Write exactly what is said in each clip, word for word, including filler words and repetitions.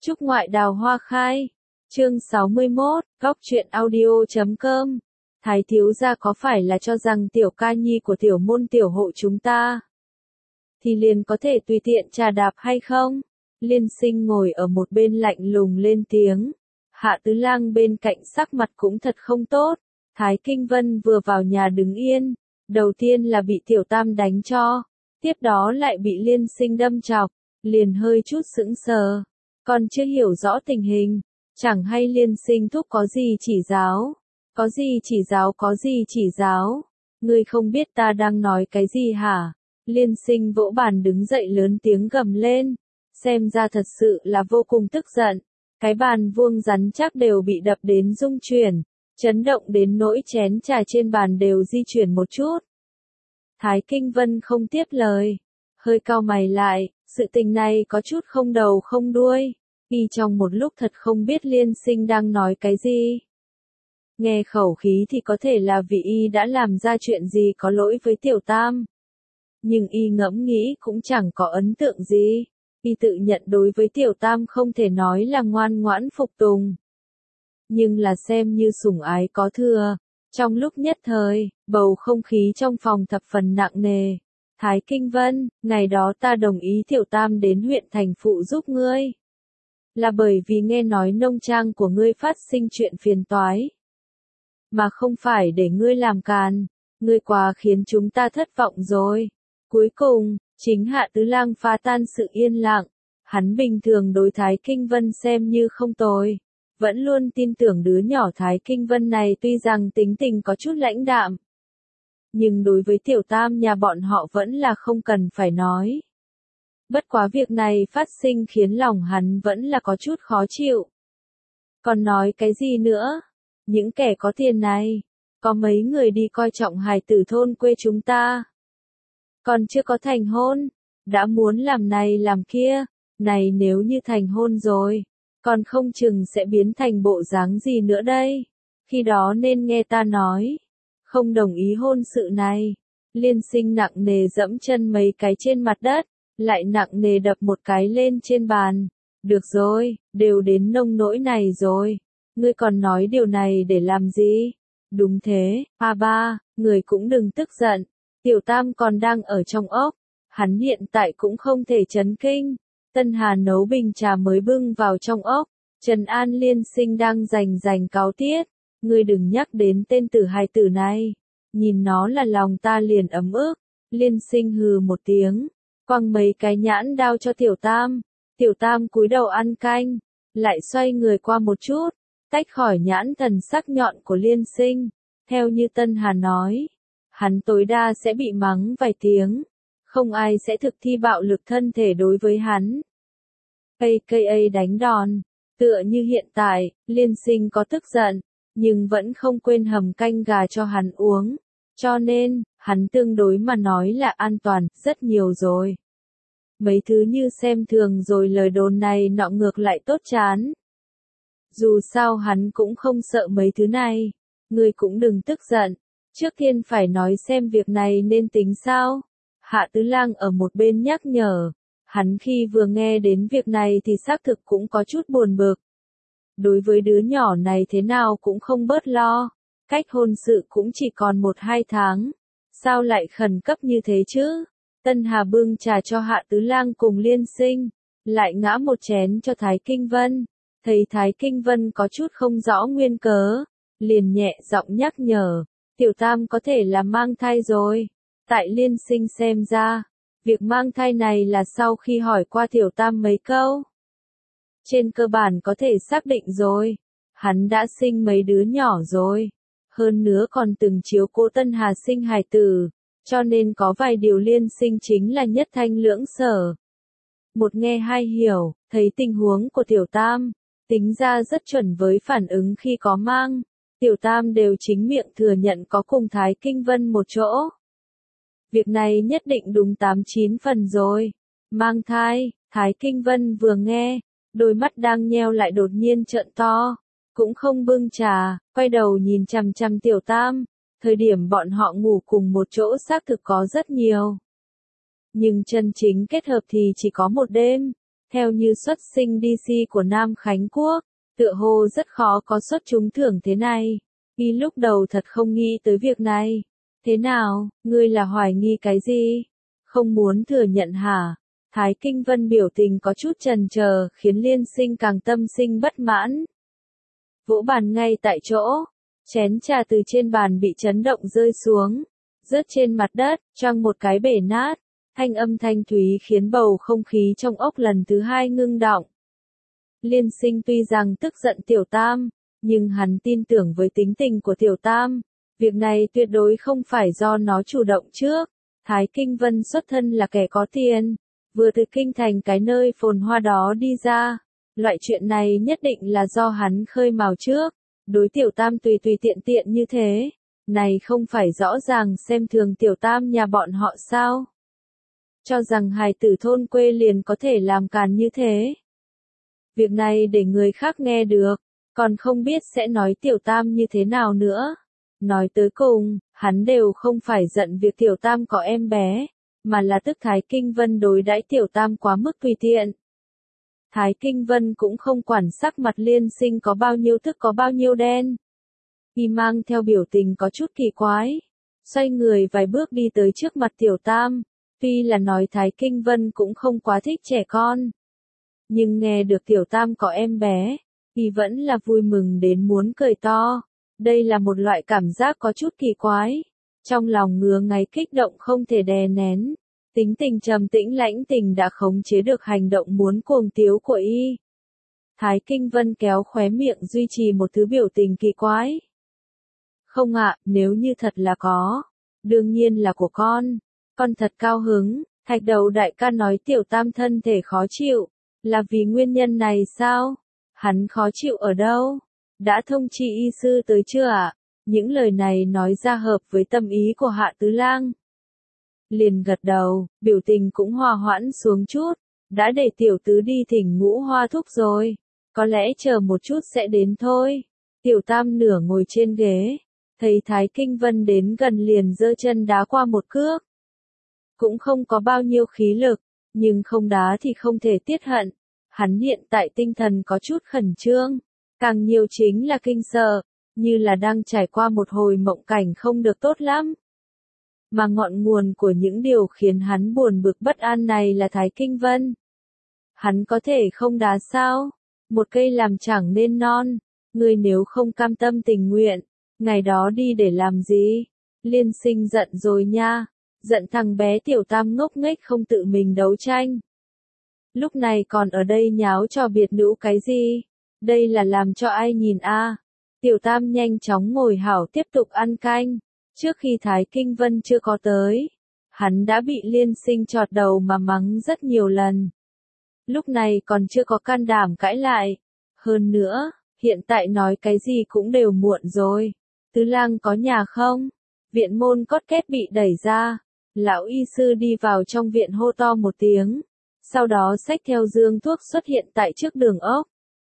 Chúc ngoại đào hoa khai. Chương sáu mươi mốt, góc truyện audio chấm com. Thái thiếu gia có phải là cho rằng tiểu ca nhi của tiểu môn tiểu hộ chúng ta thì liền có thể tùy tiện trà đạp hay không? Liên Sinh ngồi ở một bên lạnh lùng lên tiếng. Hạ Tứ Lang bên cạnh sắc mặt cũng thật không tốt. Thái Kinh Vân vừa vào nhà đứng yên, đầu tiên là bị tiểu tam đánh cho, tiếp đó lại bị Liên Sinh đâm chọc, liền hơi chút sững sờ. Còn chưa hiểu rõ tình hình, chẳng hay Liên Sinh thúc có gì chỉ giáo, có gì chỉ giáo có gì chỉ giáo, ngươi không biết ta đang nói cái gì hả? Liên Sinh vỗ bàn đứng dậy lớn tiếng gầm lên, xem ra thật sự là vô cùng tức giận, cái bàn vuông rắn chắc đều bị đập đến rung chuyển, chấn động đến nỗi chén trà trên bàn đều di chuyển một chút. Thái Kinh Vân không tiếp lời, hơi cau mày lại, sự tình này có chút không đầu không đuôi, y trong một lúc thật không biết Liên Sinh đang nói cái gì. Nghe khẩu khí thì có thể là vì y đã làm ra chuyện gì có lỗi với tiểu tam. Nhưng y ngẫm nghĩ cũng chẳng có ấn tượng gì, y tự nhận đối với tiểu tam không thể nói là ngoan ngoãn phục tùng. Nhưng là xem như sủng ái có thừa. Trong lúc nhất thời, bầu không khí trong phòng thập phần nặng nề. Thái Kinh Vân, ngày đó ta đồng ý tiểu tam đến huyện thành phụ giúp ngươi. Là bởi vì nghe nói nông trang của ngươi phát sinh chuyện phiền toái. Mà không phải để ngươi làm càn, ngươi quá khiến chúng ta thất vọng rồi. Cuối cùng, chính Hạ Tứ Lang phá tan sự yên lặng. Hắn bình thường đối Thái Kinh Vân xem như không tồi. Vẫn luôn tin tưởng đứa nhỏ Thái Kinh Vân này tuy rằng tính tình có chút lãnh đạm. Nhưng đối với tiểu tam nhà bọn họ vẫn là không cần phải nói. Bất quá việc này phát sinh khiến lòng hắn vẫn là có chút khó chịu. Còn nói cái gì nữa? Những kẻ có tiền này, có mấy người đi coi trọng hài tử thôn quê chúng ta. Còn chưa có thành hôn, đã muốn làm này làm kia, này nếu như thành hôn rồi, còn không chừng sẽ biến thành bộ dáng gì nữa đây. Khi đó nên nghe ta nói, không đồng ý hôn sự này. Liên Sinh nặng nề dẫm chân mấy cái trên mặt đất, lại nặng nề đập một cái lên trên bàn. Được rồi, đều đến nông nỗi này rồi. Ngươi còn nói điều này để làm gì? Đúng thế, a ba, người cũng đừng tức giận. Tiểu tam còn đang ở trong ốc. Hắn hiện tại cũng không thể chấn kinh. Tân Hà nấu bình trà mới bưng vào trong ốc. Trần An Liên Sinh đang rành rành cáo tiết. Ngươi đừng nhắc đến tên tử hài tử này. Nhìn nó là lòng ta liền ấm ức. Liên Sinh hừ một tiếng, quăng mấy cái nhãn đao cho tiểu tam. Tiểu tam cúi đầu ăn canh, lại xoay người qua một chút, tách khỏi nhãn thần sắc nhọn của Liên Sinh. Theo như Tân Hà nói, hắn tối đa sẽ bị mắng vài tiếng, không ai sẽ thực thi bạo lực thân thể đối với hắn. a ca a đánh đòn, tựa như hiện tại, Liên Sinh có tức giận, nhưng vẫn không quên hầm canh gà cho hắn uống, cho nên, hắn tương đối mà nói là an toàn, rất nhiều rồi. Mấy thứ như xem thường rồi lời đồn này nọ ngược lại tốt chán. Dù sao hắn cũng không sợ mấy thứ này, ngươi cũng đừng tức giận, trước tiên phải nói xem việc này nên tính sao. Hạ Tứ Lang ở một bên nhắc nhở, hắn khi vừa nghe đến việc này thì xác thực cũng có chút buồn bực. Đối với đứa nhỏ này thế nào cũng không bớt lo, cách hôn sự cũng chỉ còn một hai tháng, sao lại khẩn cấp như thế chứ? Tân Hà bưng trà cho Hạ Tứ Lang cùng Liên Sinh, lại ngã một chén cho Thái Kinh Vân. Thấy Thái Kinh Vân có chút không rõ nguyên cớ, liền nhẹ giọng nhắc nhở, tiểu tam có thể là mang thai rồi. Tại Liên Sinh xem ra, việc mang thai này là sau khi hỏi qua tiểu tam mấy câu. Trên cơ bản có thể xác định rồi, hắn đã sinh mấy đứa nhỏ rồi, hơn nữa còn từng chiếu cố Tân Hà sinh hài tử, cho nên có vài điều Liên Sinh chính là nhất thanh lưỡng sở. Một nghe hai hiểu, thấy tình huống của tiểu tam, tính ra rất chuẩn với phản ứng khi có mang, tiểu tam đều chính miệng thừa nhận có cùng Thái Kinh Vân một chỗ. Việc này nhất định đúng tám chín phần rồi. Mang thai, Thái Kinh Vân vừa nghe, đôi mắt đang nheo lại đột nhiên trợn to, cũng không bưng trà, quay đầu nhìn chằm chằm tiểu tam. Thời điểm bọn họ ngủ cùng một chỗ xác thực có rất nhiều. Nhưng chân chính kết hợp thì chỉ có một đêm. Theo như xuất sinh đê xê của Nam Khánh Quốc, tựa hồ rất khó có suất trúng thưởng thế này. Y lúc đầu thật không nghĩ tới việc này. Thế nào, ngươi là hoài nghi cái gì? Không muốn thừa nhận hả? Thái Kinh Vân biểu tình có chút chần chờ, khiến Liên Sinh càng tâm sinh bất mãn. Vỗ bàn ngay tại chỗ, chén trà từ trên bàn bị chấn động rơi xuống, rớt trên mặt đất, choang một cái bể nát. Thanh âm thanh thúy khiến bầu không khí trong ốc lần thứ hai ngưng đọng. Liên Sinh tuy rằng tức giận Tiểu Tam, nhưng hắn tin tưởng với tính tình của Tiểu Tam, việc này tuyệt đối không phải do nó chủ động trước. Thái Kinh Vân xuất thân là kẻ có tiền, vừa từ kinh thành cái nơi phồn hoa đó đi ra. Loại chuyện này nhất định là do hắn khơi mào trước. Đối Tiểu Tam tùy tùy tiện tiện như thế, này không phải rõ ràng xem thường Tiểu Tam nhà bọn họ sao? Cho rằng hài tử thôn quê liền có thể làm càn như thế. Việc này để người khác nghe được, còn không biết sẽ nói Tiểu Tam như thế nào nữa. Nói tới cùng, hắn đều không phải giận việc Tiểu Tam có em bé, mà là tức Thái Kinh Vân đối đãi Tiểu Tam quá mức tùy tiện. Thái Kinh Vân cũng không quản sắc mặt Liên Sinh có bao nhiêu thức có bao nhiêu đen. Y mang theo biểu tình có chút kỳ quái, xoay người vài bước đi tới trước mặt Tiểu Tam. Tuy là nói Thái Kinh Vân cũng không quá thích trẻ con, nhưng nghe được Tiểu Tam có em bé, thì vẫn là vui mừng đến muốn cười to. Đây là một loại cảm giác có chút kỳ quái, trong lòng ngứa ngáy kích động không thể đè nén. Tính tình trầm tĩnh lãnh tình đã khống chế được hành động muốn cuồng tiếu của y. Thái Kinh Vân kéo khóe miệng duy trì một thứ biểu tình kỳ quái. Không ạ, nếu như thật là có, đương nhiên là của con. Con thật cao hứng. Thạch Đầu đại ca nói Tiểu Tam thân thể khó chịu, là vì nguyên nhân này sao? Hắn khó chịu ở đâu? Đã thông chi y sư tới chưa ạ? Những lời này nói ra hợp với tâm ý của Hạ Tứ Lang. Liền gật đầu, biểu tình cũng hòa hoãn xuống chút. Đã để tiểu tứ đi thỉnh Ngũ Hoa thúc rồi, có lẽ chờ một chút sẽ đến thôi. Tiểu Tam nửa ngồi trên ghế, thấy Thái Kinh Vân đến gần liền giơ chân đá qua một cước. Cũng không có bao nhiêu khí lực, nhưng không đá thì không thể tiết hận. Hắn hiện tại tinh thần có chút khẩn trương, càng nhiều chính là kinh sợ, như là đang trải qua một hồi mộng cảnh không được tốt lắm. Mà ngọn nguồn của những điều khiến hắn buồn bực bất an này là Thái Kinh Vân. Hắn có thể không đá sao? Một cây làm chẳng nên non, người nếu không cam tâm tình nguyện, ngày đó đi để làm gì? Liên Sinh giận rồi nha. Giận thằng bé Tiểu Tam ngốc nghếch không tự mình đấu tranh. Lúc này còn ở đây nháo trò biệt nữ cái gì? Đây là làm cho ai nhìn a? À? Tiểu Tam nhanh chóng ngồi hảo tiếp tục ăn canh. Trước khi Thái Kinh Vân chưa có tới, hắn đã bị Liên Sinh chọt đầu mà mắng rất nhiều lần. Lúc này còn chưa có can đảm cãi lại. Hơn nữa, hiện tại nói cái gì cũng đều muộn rồi. Tứ Lang có nhà không? Viện môn cót két bị đẩy ra. Lão y sư đi vào trong viện hô to một tiếng, sau đó xách theo dương thuốc xuất hiện tại trước đường ốc.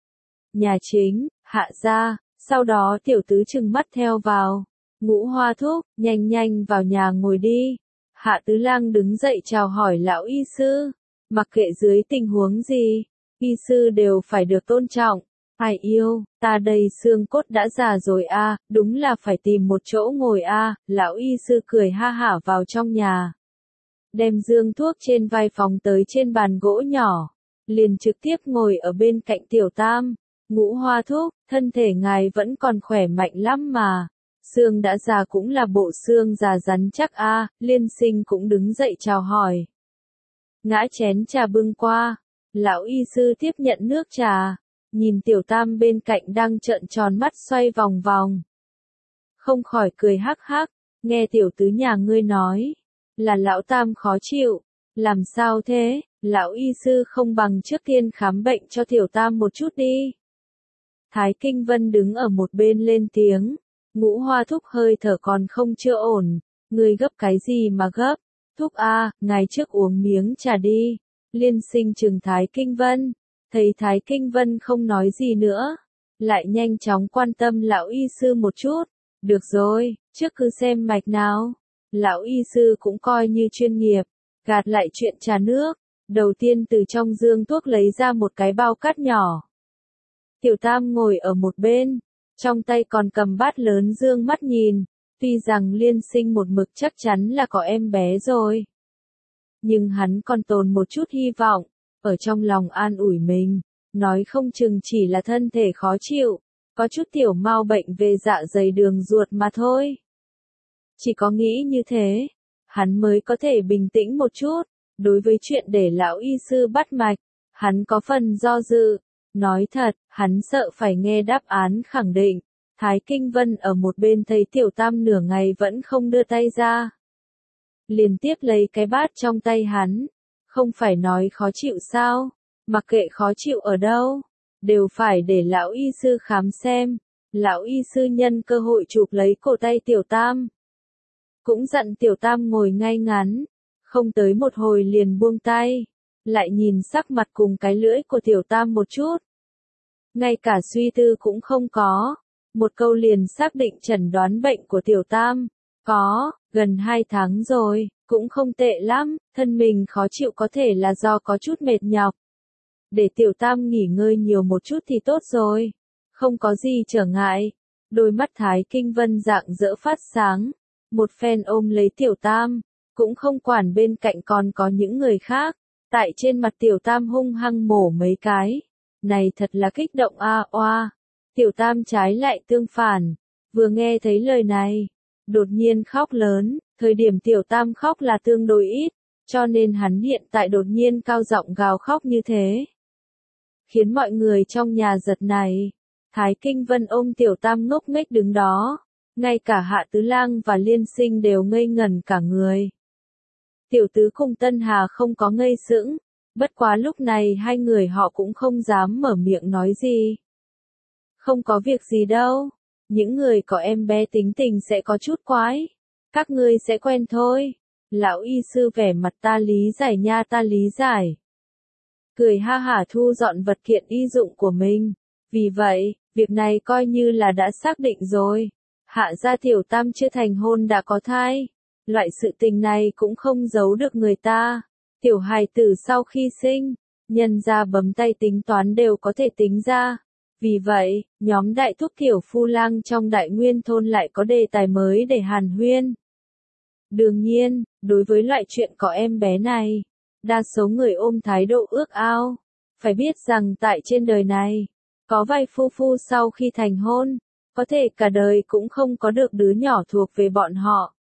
Nhà chính, Hạ gia, sau đó tiểu tứ trừng mắt theo vào. Ngũ Hoa thúc, nhanh nhanh vào nhà ngồi đi. Hạ Tứ Lang đứng dậy chào hỏi lão y sư, mặc kệ dưới tình huống gì, y sư đều phải được tôn trọng. Ai yêu, ta đây xương cốt đã già rồi a, à, đúng là phải tìm một chỗ ngồi a, à. Lão y sư cười ha hả vào trong nhà. Đem dương thuốc trên vai phóng tới trên bàn gỗ nhỏ, liền trực tiếp ngồi ở bên cạnh Tiểu Tam. Ngũ Hoa thúc, thân thể ngài vẫn còn khỏe mạnh lắm mà. Xương đã già cũng là bộ xương già rắn chắc a, à. Liên Sinh cũng đứng dậy chào hỏi. Ngã chén trà bưng qua, lão y sư tiếp nhận nước trà. Nhìn Tiểu Tam bên cạnh đang trợn tròn mắt xoay vòng vòng. Không khỏi cười hắc hắc, nghe tiểu tứ nhà ngươi nói, là lão Tam khó chịu, làm sao thế, lão y sư không bằng trước tiên khám bệnh cho Tiểu Tam một chút đi. Thái Kinh Vân đứng ở một bên lên tiếng, Ngũ Hoa thúc hơi thở còn không chưa ổn, ngươi gấp cái gì mà gấp, thúc a, ngài trước uống miếng trà đi. Liên Sinh trừng Thái Kinh Vân. Thấy Thái Kinh Vân không nói gì nữa, lại nhanh chóng quan tâm lão y sư một chút. Được rồi, trước cứ xem mạch nào. Lão y sư cũng coi như chuyên nghiệp, gạt lại chuyện trà nước, Đầu tiên từ trong dương thuốc lấy ra một cái bao cát nhỏ. Tiểu Tam ngồi ở một bên, trong tay còn cầm bát lớn dương mắt nhìn, tuy rằng Liên Sinh một mực chắc chắn là có em bé rồi. Nhưng hắn còn tồn một chút hy vọng, ở trong lòng an ủi mình, nói không chừng chỉ là thân thể khó chịu, có chút tiểu mao bệnh về dạ dày đường ruột mà thôi. Chỉ có nghĩ như thế, hắn mới có thể bình tĩnh một chút, đối với chuyện để lão y sư bắt mạch, hắn có phần do dự, nói thật, hắn sợ phải nghe đáp án khẳng định. Thái Kinh Vân ở một bên thấy Tiểu Tam nửa ngày vẫn không đưa tay ra. Liên tiếp lấy cái bát trong tay hắn, không phải nói khó chịu sao, mặc kệ khó chịu ở đâu, đều phải để lão y sư khám xem. Lão y sư nhân cơ hội chụp lấy cổ tay Tiểu Tam. Cũng dặn Tiểu Tam ngồi ngay ngắn, không tới một hồi liền buông tay, lại nhìn sắc mặt cùng cái lưỡi của Tiểu Tam một chút. Ngay cả suy tư cũng không có, một câu liền xác định chẩn đoán bệnh của Tiểu Tam. Có, gần hai tháng rồi, cũng không tệ lắm, thân mình khó chịu có thể là do có chút mệt nhọc. Để Tiểu Tam nghỉ ngơi nhiều một chút thì tốt rồi, không có gì trở ngại. Đôi mắt Thái Kinh Vân rạng rỡ phát sáng, một phen ôm lấy Tiểu Tam, cũng không quản bên cạnh còn có những người khác, tại trên mặt Tiểu Tam hung hăng mổ mấy cái. Này thật là kích động a oa. Tiểu Tam trái lại tương phản, vừa nghe thấy lời này, đột nhiên khóc lớn, thời điểm Tiểu Tam khóc là tương đối ít, cho nên hắn hiện tại đột nhiên cao giọng gào khóc như thế. Khiến mọi người trong nhà giật này, Thái Kinh Vân ôm Tiểu Tam ngốc nghếch đứng đó, ngay cả Hạ Tứ Lang và Liên Sinh đều ngây ngẩn cả người. Tiểu Tứ cùng Tân Hà không có ngây sững, bất quá lúc này hai người họ cũng không dám mở miệng nói gì. Không có việc gì đâu, những người có em bé tính tình sẽ có chút quái, các ngươi sẽ quen thôi. Lão y sư vẻ mặt ta lý giải nha ta lý giải. Cười ha hả thu dọn vật kiện y dụng của mình, vì vậy, việc này coi như là đã xác định rồi. Hạ gia Tiểu Tam chưa thành hôn đã có thai, loại sự tình này cũng không giấu được người ta. Tiểu hài tử sau khi sinh, nhân gia bấm tay tính toán đều có thể tính ra. Vì vậy, nhóm đại thúc Tiểu Phu Lang trong Đại Nguyên thôn lại có đề tài mới để hàn huyên. Đương nhiên, đối với loại chuyện có em bé này, đa số người ôm thái độ ước ao. Phải biết rằng tại trên đời này, có vài phu phu sau khi thành hôn, có thể cả đời cũng không có được đứa nhỏ thuộc về bọn họ.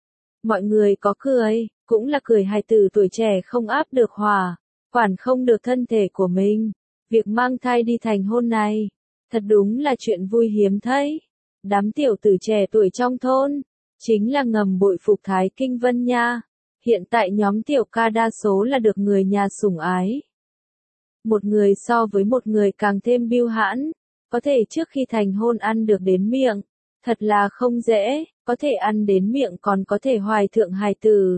Mọi người có cười, cũng là cười hài tử tuổi trẻ không áp được hòa, quản không được thân thể của mình. Việc mang thai đi thành hôn này, thật đúng là chuyện vui hiếm thấy. Đám tiểu tử trẻ tuổi trong thôn, chính là ngầm bội phục Thái Kinh Vân nha. Hiện tại nhóm Tiểu ca đa số là được người nhà sủng ái. Một người so với một người càng thêm biêu hãn, có thể trước khi thành hôn ăn được đến miệng, thật là không dễ, có thể ăn đến miệng còn có thể hoài thượng hài tử.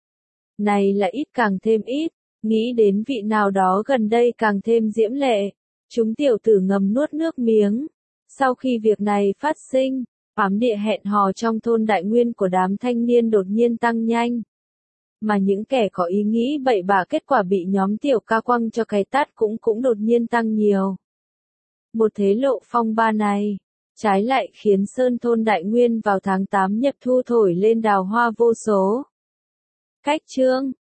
Này là ít càng thêm ít, nghĩ đến vị nào đó gần đây càng thêm diễm lệ, chúng tiểu tử ngầm nuốt nước miếng. Sau khi việc này phát sinh, ám địa hẹn hò trong thôn Đại Nguyên của đám thanh niên đột nhiên tăng nhanh. Mà những kẻ có ý nghĩ bậy bạ kết quả bị nhóm Tiểu ca quăng cho cái tát cũng cũng đột nhiên tăng nhiều. Một thế lộ phong ba này, trái lại khiến Sơn thôn Đại Nguyên vào tháng tám nhập thu thổi lên đào hoa vô số. Cách chương